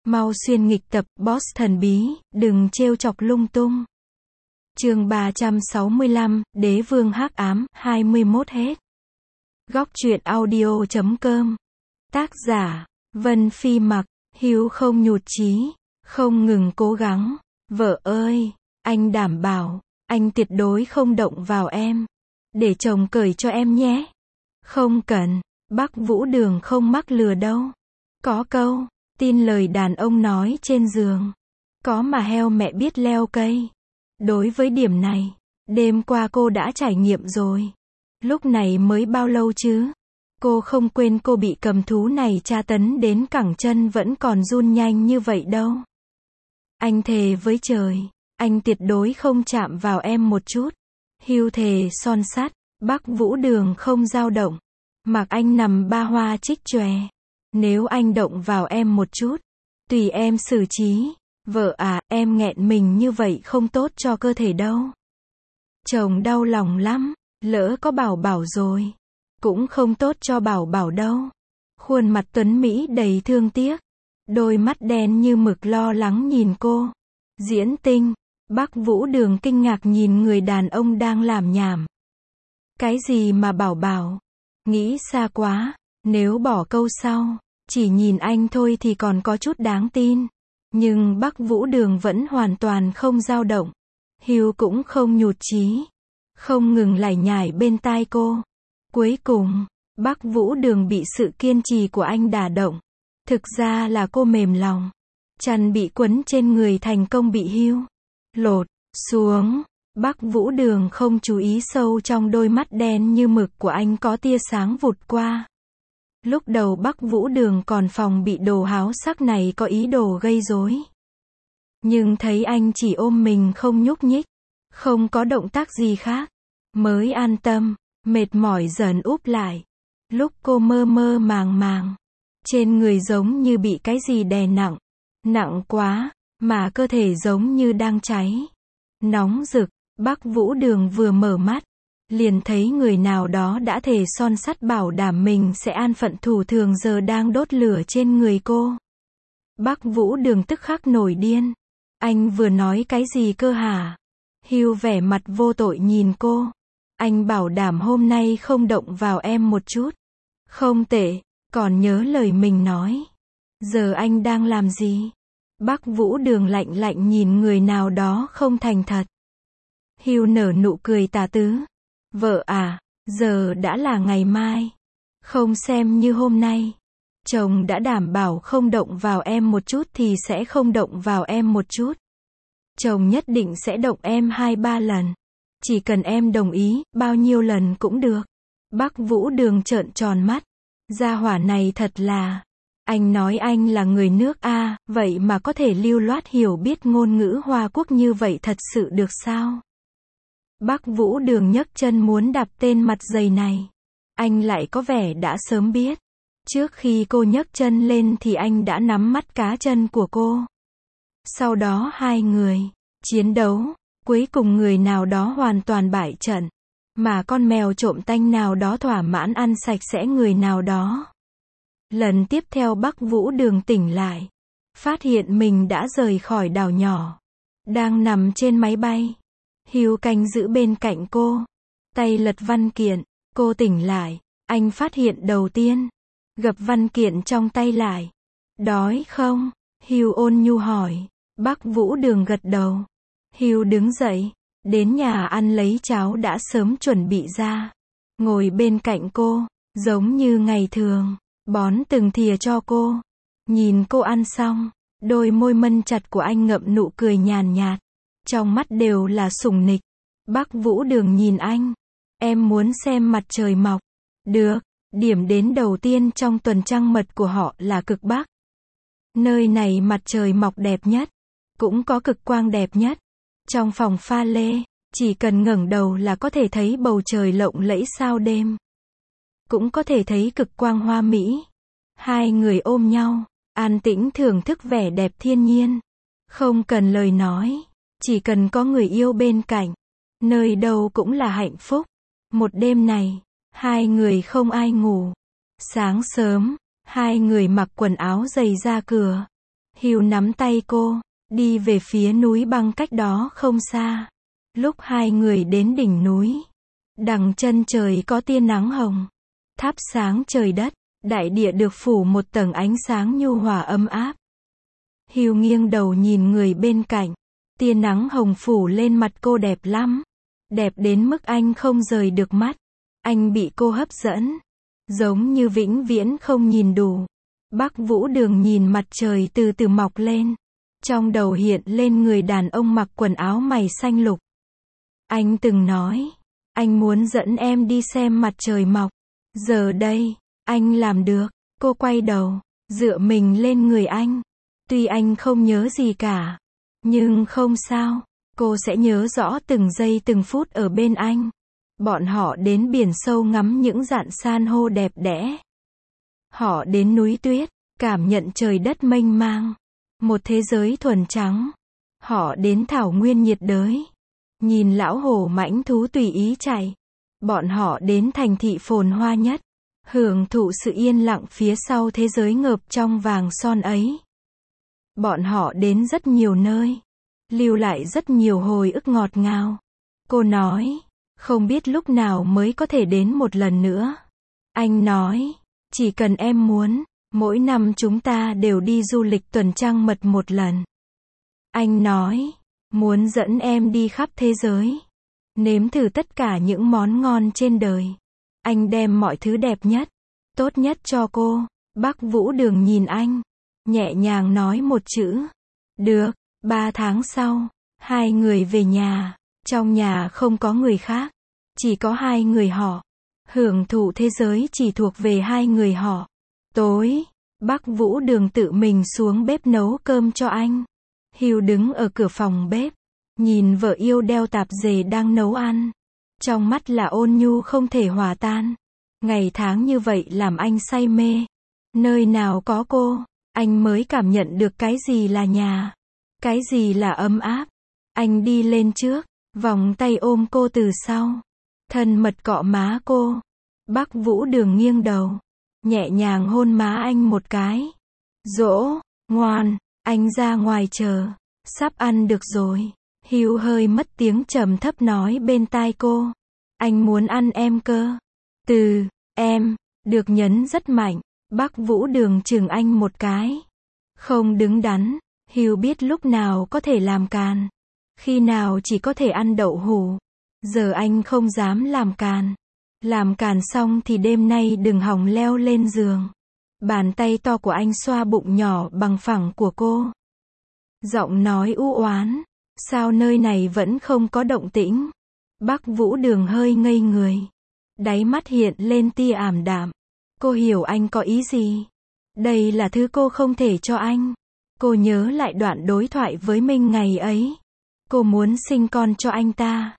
Mau xuyên nghịch tập, boss thần bí, đừng trêu chọc lung tung. Chương 365, Đế vương hắc ám, 21 hết. Góc truyện audio.com. Tác giả, Vân Phi Mặc. Hưu không nhụt chí, không ngừng cố gắng. Vợ ơi, anh đảm bảo, anh tuyệt đối không động vào em. Để chồng cởi cho em nhé. Không cần, Bắc Vũ Đường không mắc lừa đâu. Có câu, tin lời đàn ông nói trên giường. Có mà heo mẹ biết leo cây. Đối với điểm này, đêm qua cô đã trải nghiệm rồi. Lúc này mới bao lâu chứ? Cô không quên cô bị cầm thú này tra tấn đến cẳng chân vẫn còn run nhanh như vậy đâu. Anh thề với trời, anh tuyệt đối không chạm vào em một chút. Hưu thề son sắt, Bắc Vũ Đường không dao động. Mặc anh nằm ba hoa trích chòe. Nếu anh động vào em một chút, tùy em xử trí. Vợ à, em nghẹn mình như vậy không tốt cho cơ thể đâu. Chồng đau lòng lắm, lỡ có bảo bảo rồi. Cũng không tốt cho bảo bảo đâu. Khuôn mặt tuấn Mỹ đầy thương tiếc. Đôi mắt đen như mực lo lắng nhìn cô. Diễn tinh, Bắc Vũ Đường kinh ngạc nhìn người đàn ông đang làm nhảm. Cái gì mà bảo bảo? Nghĩ xa quá, nếu bỏ câu sau, chỉ nhìn anh thôi thì còn có chút đáng tin. Nhưng Bắc Vũ Đường vẫn hoàn toàn không dao động. Hưu cũng không nhụt chí. Không ngừng lải nhải bên tai cô. Cuối cùng, Bắc Vũ Đường bị sự kiên trì của anh đả động. Thực ra là cô mềm lòng. Chăn bị quấn trên người thành công bị Hưu lột xuống. Bắc Vũ Đường không chú ý sâu trong đôi mắt đen như mực của anh có tia sáng vụt qua. Lúc đầu Bắc Vũ Đường còn phòng bị đồ háo sắc này có ý đồ gây rối. Nhưng thấy anh chỉ ôm mình không nhúc nhích, không có động tác gì khác, mới an tâm, mệt mỏi dần úp lại. Lúc cô mơ mơ màng màng, trên người giống như bị cái gì đè nặng, nặng quá, mà cơ thể giống như đang cháy, nóng rực. Bắc Vũ Đường vừa mở mắt, liền thấy người nào đó đã thề son sắt bảo đảm mình sẽ an phận thủ thường giờ đang đốt lửa trên người cô. Bắc Vũ Đường tức khắc nổi điên. Anh vừa nói cái gì cơ hả? Hưu vẻ mặt vô tội nhìn cô. Anh bảo đảm hôm nay không động vào em một chút. Không tệ, còn nhớ lời mình nói. Giờ anh đang làm gì? Bắc Vũ Đường lạnh lạnh nhìn người nào đó không thành thật. Hưu nở nụ cười tà tứ. Vợ à, giờ đã là ngày mai. Không xem như hôm nay. Chồng đã đảm bảo không động vào em một chút thì sẽ không động vào em một chút. Chồng nhất định sẽ động em 2-3 lần. Chỉ cần em đồng ý, bao nhiêu lần cũng được. Bắc Vũ Đường trợn tròn mắt. Gia hỏa này thật là... Anh nói anh là người nước A, vậy mà có thể lưu loát hiểu biết ngôn ngữ Hoa Quốc như vậy thật sự được sao? Bắc Vũ Đường nhấc chân muốn đạp tên mặt dày này. Anh lại có vẻ đã sớm biết. Trước khi cô nhấc chân lên thì anh đã nắm mắt cá chân của cô. Sau đó hai người chiến đấu, cuối cùng người nào đó hoàn toàn bại trận. Mà con mèo trộm tanh nào đó thỏa mãn ăn sạch sẽ người nào đó. Lần tiếp theo Bắc Vũ Đường tỉnh lại. Phát hiện mình đã rời khỏi đảo nhỏ. Đang nằm trên máy bay. Hưu canh giữ bên cạnh cô. Tay lật văn kiện. Cô tỉnh lại. Anh phát hiện đầu tiên. Gập văn kiện trong tay lại. Đói không? Hưu ôn nhu hỏi. Bắc Vũ Đường gật đầu. Hưu đứng dậy. Đến nhà ăn lấy cháo đã sớm chuẩn bị ra. Ngồi bên cạnh cô. Giống như ngày thường. Bón từng thìa cho cô. Nhìn cô ăn xong. Đôi môi mân chặt của anh ngậm nụ cười nhàn nhạt. Trong mắt đều là sủng nịch. Bắc Vũ Đường nhìn anh. Em muốn xem mặt trời mọc. Được, điểm đến đầu tiên trong tuần trăng mật của họ là cực Bắc. Nơi này mặt trời mọc đẹp nhất. Cũng có cực quang đẹp nhất. Trong phòng pha lê, chỉ cần ngẩng đầu là có thể thấy bầu trời lộng lẫy sao đêm. Cũng có thể thấy cực quang hoa mỹ. Hai người ôm nhau, an tĩnh thưởng thức vẻ đẹp thiên nhiên. Không cần lời nói. Chỉ cần có người yêu bên cạnh, nơi đâu cũng là hạnh phúc. Một đêm này, hai người không ai ngủ. Sáng sớm, hai người mặc quần áo dày ra cửa. Hugh nắm tay cô, đi về phía núi băng cách đó không xa. Lúc hai người đến đỉnh núi, đằng chân trời có tia nắng hồng, thắp sáng trời đất, đại địa được phủ một tầng ánh sáng nhu hòa ấm áp. Hugh nghiêng đầu nhìn người bên cạnh, tia nắng hồng phủ lên mặt cô đẹp lắm, đẹp đến mức anh không rời được mắt. Anh bị cô hấp dẫn, giống như vĩnh viễn không nhìn đủ. Bắc Vũ Đường nhìn mặt trời từ từ mọc lên, trong đầu hiện lên người đàn ông mặc quần áo mày xanh lục. Anh từng nói, anh muốn dẫn em đi xem mặt trời mọc. Giờ đây, anh làm được. Cô quay đầu, dựa mình lên người anh. Tuy anh không nhớ gì cả, nhưng không sao, cô sẽ nhớ rõ từng giây từng phút ở bên anh. Bọn họ đến biển sâu ngắm những rạn san hô đẹp đẽ. Họ đến núi tuyết, cảm nhận trời đất mênh mang, một thế giới thuần trắng. Họ đến thảo nguyên nhiệt đới, nhìn lão hổ mãnh thú tùy ý chạy. Bọn họ đến thành thị phồn hoa nhất, hưởng thụ sự yên lặng phía sau thế giới ngợp trong vàng son ấy. Bọn họ đến rất nhiều nơi, lưu lại rất nhiều hồi ức ngọt ngào. Cô nói, không biết lúc nào mới có thể đến một lần nữa. Anh nói, chỉ cần em muốn, mỗi năm chúng ta đều đi du lịch tuần trăng mật một lần. Anh nói, muốn dẫn em đi khắp thế giới, nếm thử tất cả những món ngon trên đời. Anh đem mọi thứ đẹp nhất, tốt nhất cho cô. Bắc Vũ Đường nhìn anh, nhẹ nhàng nói một chữ. Được. 3 tháng sau, hai người về nhà. Trong nhà không có người khác, chỉ có hai người họ. Hưởng thụ thế giới chỉ thuộc về hai người họ. Tối, Bắc Vũ Đường tự mình xuống bếp nấu cơm cho anh. Hugh đứng ở cửa phòng bếp, nhìn vợ yêu đeo tạp dề đang nấu ăn. Trong mắt là ôn nhu không thể hòa tan. Ngày tháng như vậy làm anh say mê. Nơi nào có cô, anh mới cảm nhận được cái gì là nhà, cái gì là ấm áp. Anh đi lên trước, vòng tay ôm cô từ sau, thân mật cọ má cô. Bắc Vũ Đường nghiêng đầu, nhẹ nhàng hôn má anh một cái. Dỗ, ngoan, anh ra ngoài chờ, sắp ăn được rồi. Hugh hơi mất tiếng trầm thấp nói bên tai cô. Anh muốn ăn em cơ. Từ em được nhấn rất mạnh. Bắc Vũ Đường chừng anh một cái. Không đứng đắn. Hugh biết lúc nào có thể làm càn, khi nào chỉ có thể ăn đậu hũ. Giờ anh không dám làm càn. Làm càn xong thì đêm nay đừng hòng leo lên giường. Bàn tay to của anh xoa bụng nhỏ bằng phẳng của cô. Giọng nói u oán. Sao nơi này vẫn không có động tĩnh? Bắc Vũ Đường hơi ngây người. Đáy mắt hiện lên tia ảm đạm. Cô hiểu anh có ý gì. Đây là thứ cô không thể cho anh. Cô nhớ lại đoạn đối thoại với Minh ngày ấy. Cô muốn sinh con cho anh ta.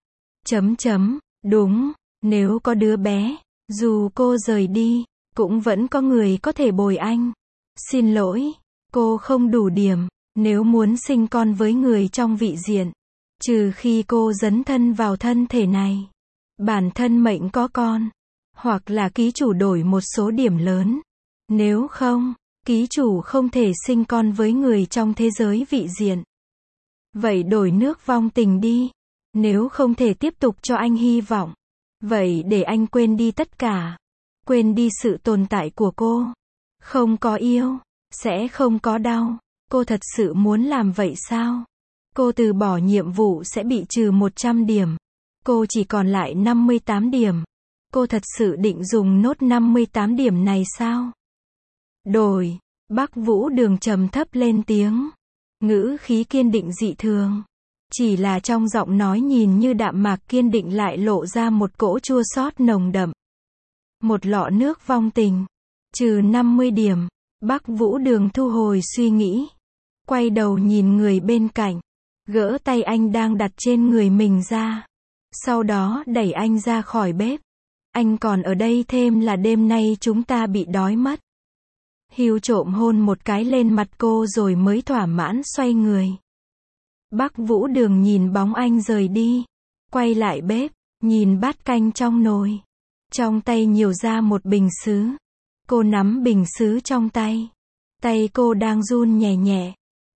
Đúng, nếu có đứa bé, dù cô rời đi, cũng vẫn có người có thể bồi anh. Xin lỗi, cô không đủ điểm, nếu muốn sinh con với người trong vị diện. Trừ khi cô dấn thân vào thân thể này. Bản thân mệnh có con. Hoặc là ký chủ đổi một số điểm lớn. Nếu không, ký chủ không thể sinh con với người trong thế giới vị diện. Vậy đổi nước vong tình đi. Nếu không thể tiếp tục cho anh hy vọng, vậy để anh quên đi tất cả. Quên đi sự tồn tại của cô. Không có yêu, sẽ không có đau. Cô thật sự muốn làm vậy sao? Cô từ bỏ nhiệm vụ sẽ bị trừ 100 điểm. Cô chỉ còn lại 58 điểm. Cô thật sự định dùng nốt 58 điểm này sao? Đổi. Bắc Vũ Đường trầm thấp lên tiếng. Ngữ khí kiên định dị thường. Chỉ là trong giọng nói nhìn như đạm mạc kiên định lại lộ ra một cỗ chua xót nồng đậm. Một lọ nước vong tình. Trừ 50 điểm. Bắc Vũ Đường thu hồi suy nghĩ. Quay đầu nhìn người bên cạnh. Gỡ tay anh đang đặt trên người mình ra. Sau đó đẩy anh ra khỏi bếp. Anh còn ở đây thêm là đêm nay chúng ta bị đói mất. Hugh trộm hôn một cái lên mặt cô rồi mới thỏa mãn xoay người. Bắc Vũ Đường nhìn bóng anh rời đi. Quay lại bếp, nhìn bát canh trong nồi. Trong tay nhiều ra một bình sứ. Cô nắm bình sứ trong tay. Tay cô đang run nhẹ nhẹ.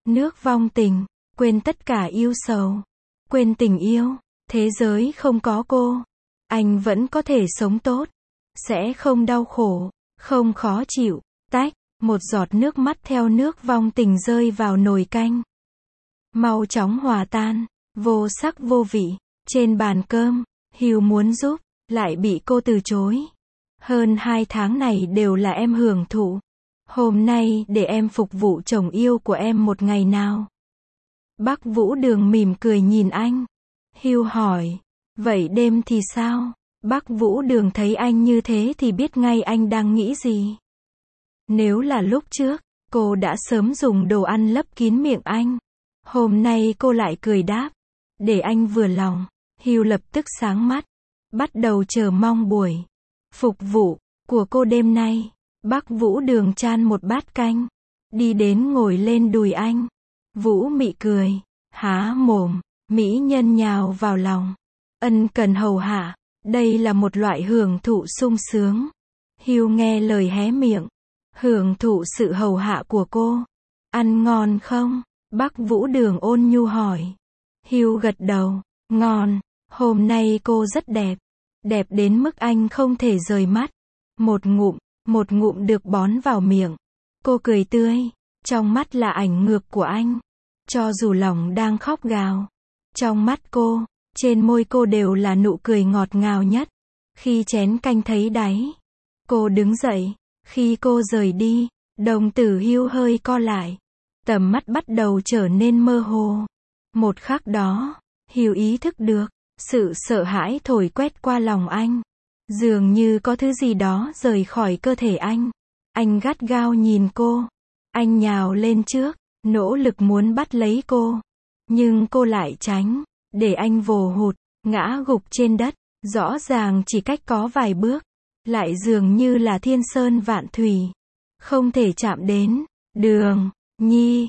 Nước vong tình, quên tất cả yêu sầu, quên tình yêu, thế giới không có cô, anh vẫn có thể sống tốt, sẽ không đau khổ, không khó chịu. Tách, một giọt nước mắt theo nước vong tình rơi vào nồi canh. Mau chóng hòa tan, vô sắc vô vị, trên bàn cơm, Hugh muốn giúp, lại bị cô từ chối. Hơn 2 tháng này đều là em hưởng thụ. Hôm nay để em phục vụ chồng yêu của em một ngày nào. Bác Vũ Đường mỉm cười nhìn anh. Hugh hỏi, vậy đêm thì sao? Bác Vũ Đường thấy anh như thế thì biết ngay anh đang nghĩ gì. Nếu là lúc trước, cô đã sớm dùng đồ ăn lấp kín miệng anh. Hôm nay cô lại cười đáp, để anh vừa lòng. Hugh lập tức sáng mắt, bắt đầu chờ mong buổi phục vụ của cô đêm nay. Bác Vũ Đường chan một bát canh, đi đến ngồi lên đùi anh. Vũ Mị cười, há mồm, mỹ nhân nhào vào lòng, ân cần hầu hạ, đây là một loại hưởng thụ sung sướng. Hugh nghe lời hé miệng, hưởng thụ sự hầu hạ của cô. Ăn ngon không? Bác Vũ Đường ôn nhu hỏi. Hugh gật đầu, ngon, hôm nay cô rất đẹp, đẹp đến mức anh không thể rời mắt. Một ngụm được bón vào miệng. Cô cười tươi, trong mắt là ảnh ngược của anh. Cho dù lòng đang khóc gào, trong mắt cô, trên môi cô đều là nụ cười ngọt ngào nhất. Khi chén canh thấy đáy, cô đứng dậy. Khi cô rời đi, đồng tử Hugh hơi co lại. Tầm mắt bắt đầu trở nên mơ hồ. Một khắc đó, Hugh ý thức được, sự sợ hãi thổi quét qua lòng anh. Dường như có thứ gì đó rời khỏi cơ thể anh. Anh gắt gao nhìn cô. Anh nhào lên trước, nỗ lực muốn bắt lấy cô. Nhưng cô lại tránh, để anh vồ hụt, ngã gục trên đất. Rõ ràng chỉ cách có vài bước, lại dường như là thiên sơn vạn thủy. Không thể chạm đến. Đường Nhi,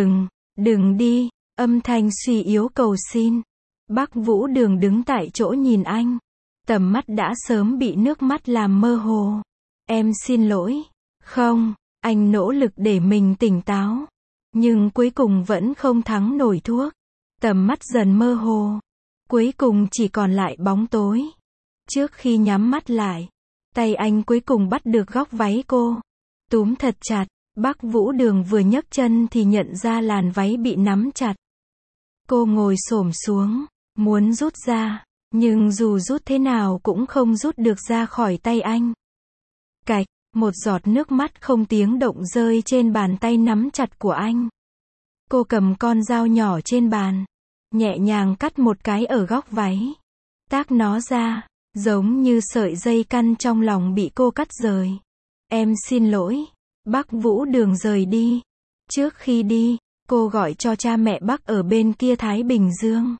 đừng đi. Âm thanh suy yếu cầu xin. Bác Vũ Đường đứng tại chỗ nhìn anh. Tầm mắt đã sớm bị nước mắt làm mơ hồ. Em xin lỗi. Không, anh nỗ lực để mình tỉnh táo. Nhưng cuối cùng vẫn không thắng nổi thuốc. Tầm mắt dần mơ hồ. Cuối cùng chỉ còn lại bóng tối. Trước khi nhắm mắt lại, tay anh cuối cùng bắt được góc váy cô. Túm thật chặt. Bác Vũ Đường vừa nhấc chân thì nhận ra làn váy bị nắm chặt. Cô ngồi xổm xuống, muốn rút ra, nhưng dù rút thế nào cũng không rút được ra khỏi tay anh. Cạch, một giọt nước mắt không tiếng động rơi trên bàn tay nắm chặt của anh. Cô cầm con dao nhỏ trên bàn, nhẹ nhàng cắt một cái ở góc váy. Tách nó ra, giống như sợi dây căn trong lòng bị cô cắt rời. Em xin lỗi. Bác Vũ Đường rời đi. Trước khi đi, cô gọi cho cha mẹ bác ở bên kia Thái Bình Dương.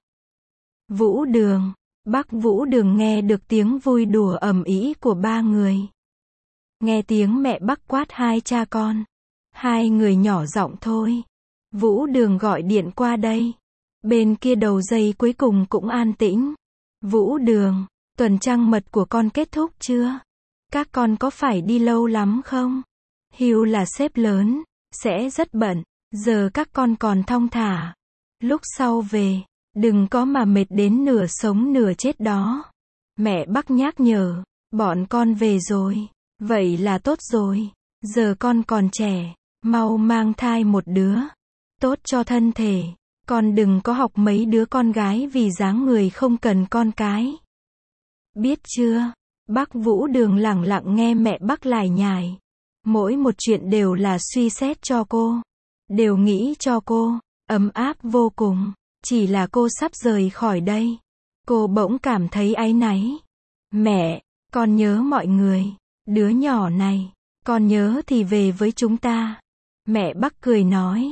Vũ Đường. Bác Vũ Đường nghe được tiếng vui đùa ầm ĩ của ba người. Nghe tiếng mẹ bác quát hai cha con. Hai người nhỏ giọng thôi. Vũ Đường gọi điện qua đây. Bên kia đầu dây cuối cùng cũng an tĩnh. Vũ Đường, tuần trăng mật của con kết thúc chưa? Các con có phải đi lâu lắm không? Hugh là sếp lớn, sẽ rất bận. Giờ các con còn thong thả. Lúc sau về, đừng có mà mệt đến nửa sống nửa chết đó. Mẹ bác nhắc nhở, bọn con về rồi. Vậy là tốt rồi. Giờ con còn trẻ, mau mang thai một đứa. Tốt cho thân thể. Con đừng có học mấy đứa con gái vì dáng người không cần con cái. Biết chưa? Bác Vũ Đường lẳng lặng nghe mẹ bác lải nhải. Mỗi một chuyện đều là suy xét cho cô. Đều nghĩ cho cô. Ấm áp vô cùng. Chỉ là cô sắp rời khỏi đây. Cô bỗng cảm thấy áy náy. Mẹ, con nhớ mọi người. Đứa nhỏ này, con nhớ thì về với chúng ta. Mẹ bác cười nói.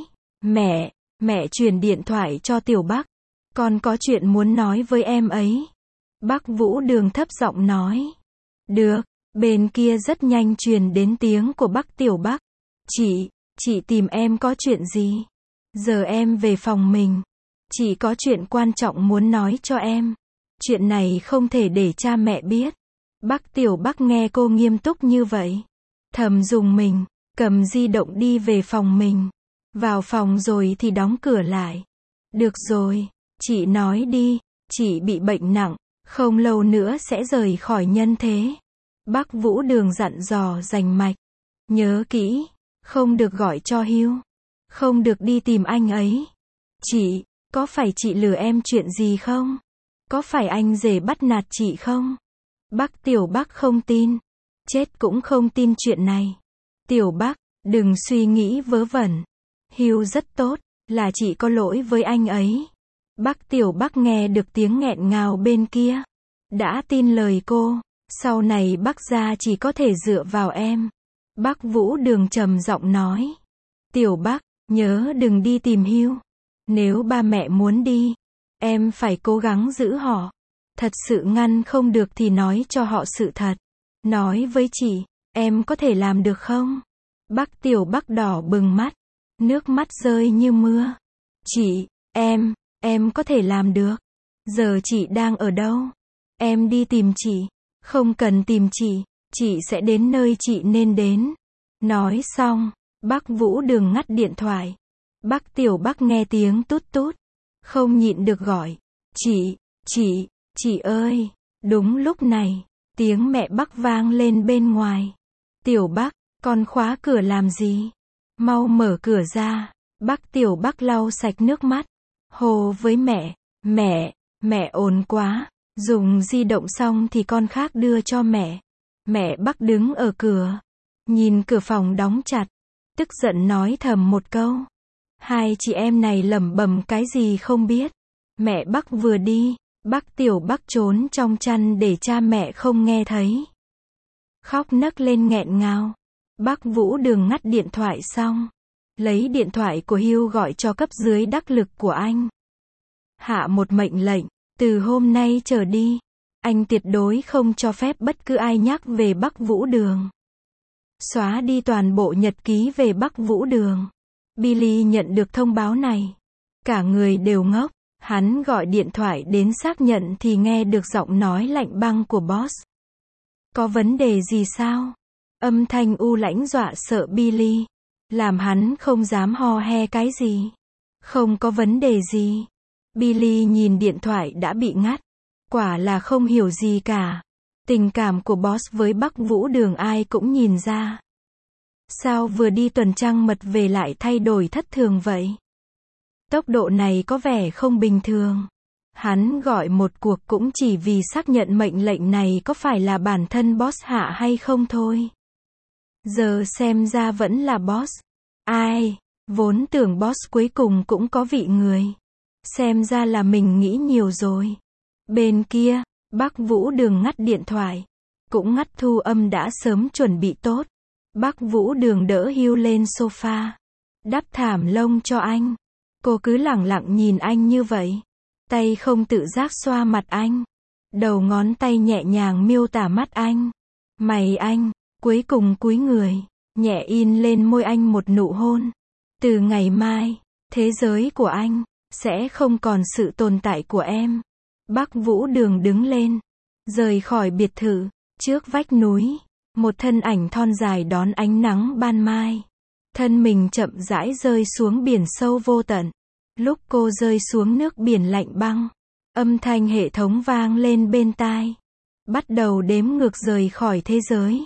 Mẹ truyền điện thoại cho Tiểu Bác. Con có chuyện muốn nói với em ấy. Bác Vũ Đường thấp giọng nói. Được. Bên kia rất nhanh truyền đến tiếng của bác Tiểu Bác. Chị tìm em có chuyện gì? Giờ em về phòng mình. Chị có chuyện quan trọng muốn nói cho em. Chuyện này không thể để cha mẹ biết. Bác Tiểu Bác nghe cô nghiêm túc như vậy. Thầm dùng mình, cầm di động đi về phòng mình. Vào phòng rồi thì đóng cửa lại. Được rồi, chị nói đi, chị bị bệnh nặng, không lâu nữa sẽ rời khỏi nhân thế. Bác Vũ Đường dặn dò rành mạch. Nhớ kỹ, không được gọi cho Hugh. Không được đi tìm anh ấy. Chị, có phải chị lừa em chuyện gì không? Có phải anh rể bắt nạt chị không? Bác Tiểu Bắc không tin. Chết cũng không tin chuyện này. Tiểu Bắc, đừng suy nghĩ vớ vẩn. Hugh rất tốt, là chị có lỗi với anh ấy. Bác Tiểu Bắc nghe được tiếng nghẹn ngào bên kia. Đã tin lời cô. Sau này bác gia chỉ có thể dựa vào em. Bác Vũ Đường trầm giọng nói. Tiểu Bắc, nhớ đừng đi tìm Hugh. Nếu ba mẹ muốn đi, em phải cố gắng giữ họ. Thật sự ngăn không được thì nói cho họ sự thật. Nói với chị, em có thể làm được không? Bác Tiểu Bắc đỏ bừng mắt. Nước mắt rơi như mưa. Chị, em có thể làm được. Giờ chị đang ở đâu? Em đi tìm chị. Không cần tìm chị sẽ đến nơi chị nên đến. Nói xong, bác Vũ Đường ngắt điện thoại. Bác Tiểu Bắc nghe tiếng tút tút. Không nhịn được gọi. Chị ơi. Đúng lúc này, tiếng mẹ bác vang lên bên ngoài. Tiểu Bắc, con khóa cửa làm gì? Mau mở cửa ra. Bác Tiểu Bắc lau sạch nước mắt. Hô với mẹ. Mẹ ồn quá. Dùng di động xong thì con khác đưa cho mẹ. Mẹ Bắc đứng ở cửa. Nhìn cửa phòng đóng chặt. Tức giận nói thầm một câu. Hai chị em này lẩm bẩm cái gì không biết. Mẹ Bắc vừa đi, bác Tiểu Bắc trốn trong chăn để cha mẹ không nghe thấy. Khóc nấc lên nghẹn ngào. Bác Vũ Đường ngắt điện thoại xong. Lấy điện thoại của Hugh gọi cho cấp dưới đắc lực của anh. Hạ một mệnh lệnh. Từ hôm nay trở đi, anh tuyệt đối không cho phép bất cứ ai nhắc về Bắc Vũ Đường. Xóa đi toàn bộ nhật ký về Bắc Vũ Đường. Billy nhận được thông báo này. Cả người đều ngốc. Hắn gọi điện thoại đến xác nhận thì nghe được giọng nói lạnh băng của boss. Có vấn đề gì sao? Âm thanh u lãnh dọa sợ Billy. Làm hắn không dám ho he cái gì. Không có vấn đề gì. Billy nhìn điện thoại đã bị ngắt. Quả là không hiểu gì cả. Tình cảm của boss với Bắc Vũ Đường ai cũng nhìn ra. Sao vừa đi tuần trăng mật về lại thay đổi thất thường vậy? Tốc độ này có vẻ không bình thường. Hắn gọi một cuộc cũng chỉ vì xác nhận mệnh lệnh này có phải là bản thân boss hạ hay không thôi. Giờ xem ra vẫn là boss. Ai, vốn tưởng boss cuối cùng cũng có vị người. Xem ra là mình nghĩ nhiều rồi. Bên kia, Bác Vũ Đường ngắt điện thoại. Cũng ngắt thu âm đã sớm chuẩn bị tốt. Bác Vũ Đường đỡ Hugh lên sofa. Đắp thảm lông cho anh. Cô cứ lẳng lặng nhìn anh như vậy. Tay không tự giác xoa mặt anh. Đầu ngón tay nhẹ nhàng miêu tả mắt anh. Mày anh, cuối cùng cúi người. Nhẹ in lên môi anh một nụ hôn. Từ ngày mai, thế giới của anh sẽ không còn sự tồn tại của em. Bác Vũ Đường đứng lên. Rời khỏi biệt thự. Trước vách núi. Một thân ảnh thon dài đón ánh nắng ban mai. Thân mình chậm rãi rơi xuống biển sâu vô tận. Lúc cô rơi xuống nước biển lạnh băng. Âm thanh hệ thống vang lên bên tai. Bắt đầu đếm ngược rời khỏi thế giới.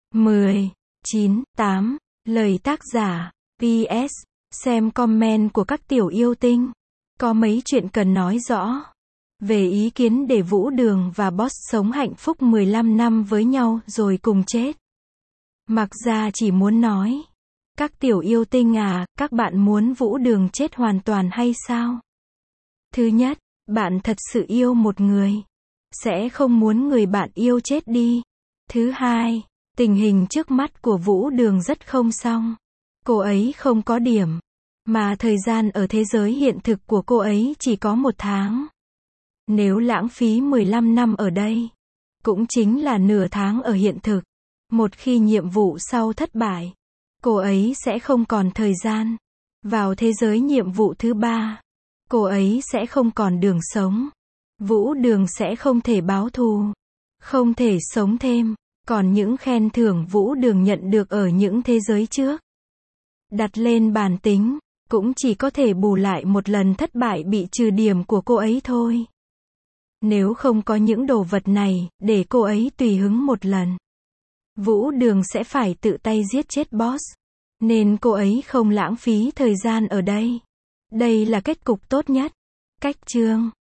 10, 9, 8. Lời tác giả. PS. Xem comment của các tiểu yêu tinh. Có mấy chuyện cần nói rõ. Về ý kiến để Vũ Đường và boss sống hạnh phúc 15 năm với nhau rồi cùng chết. Mặc ra chỉ muốn nói. Các tiểu yêu tinh à, các bạn muốn Vũ Đường chết hoàn toàn hay sao? Thứ nhất, bạn thật sự yêu một người. Sẽ không muốn người bạn yêu chết đi. Thứ hai, tình hình trước mắt của Vũ Đường rất không xong. Cô ấy không có điểm. Mà thời gian ở thế giới hiện thực của cô ấy chỉ có 1 tháng. Nếu lãng phí 15 năm ở đây, cũng chính là nửa tháng ở hiện thực. Một khi nhiệm vụ sau thất bại, cô ấy sẽ không còn thời gian. Vào thế giới nhiệm vụ thứ 3, cô ấy sẽ không còn đường sống. Vũ Đường sẽ không thể báo thù, không thể sống thêm. Còn những khen thưởng Vũ Đường nhận được ở những thế giới trước, đặt lên bàn tính, cũng chỉ có thể bù lại một lần thất bại bị trừ điểm của cô ấy thôi. Nếu không có những đồ vật này, để cô ấy tùy hứng một lần, Vũ Đường sẽ phải tự tay giết chết boss. Nên cô ấy không lãng phí thời gian ở đây. Đây là kết cục tốt nhất. Cách chương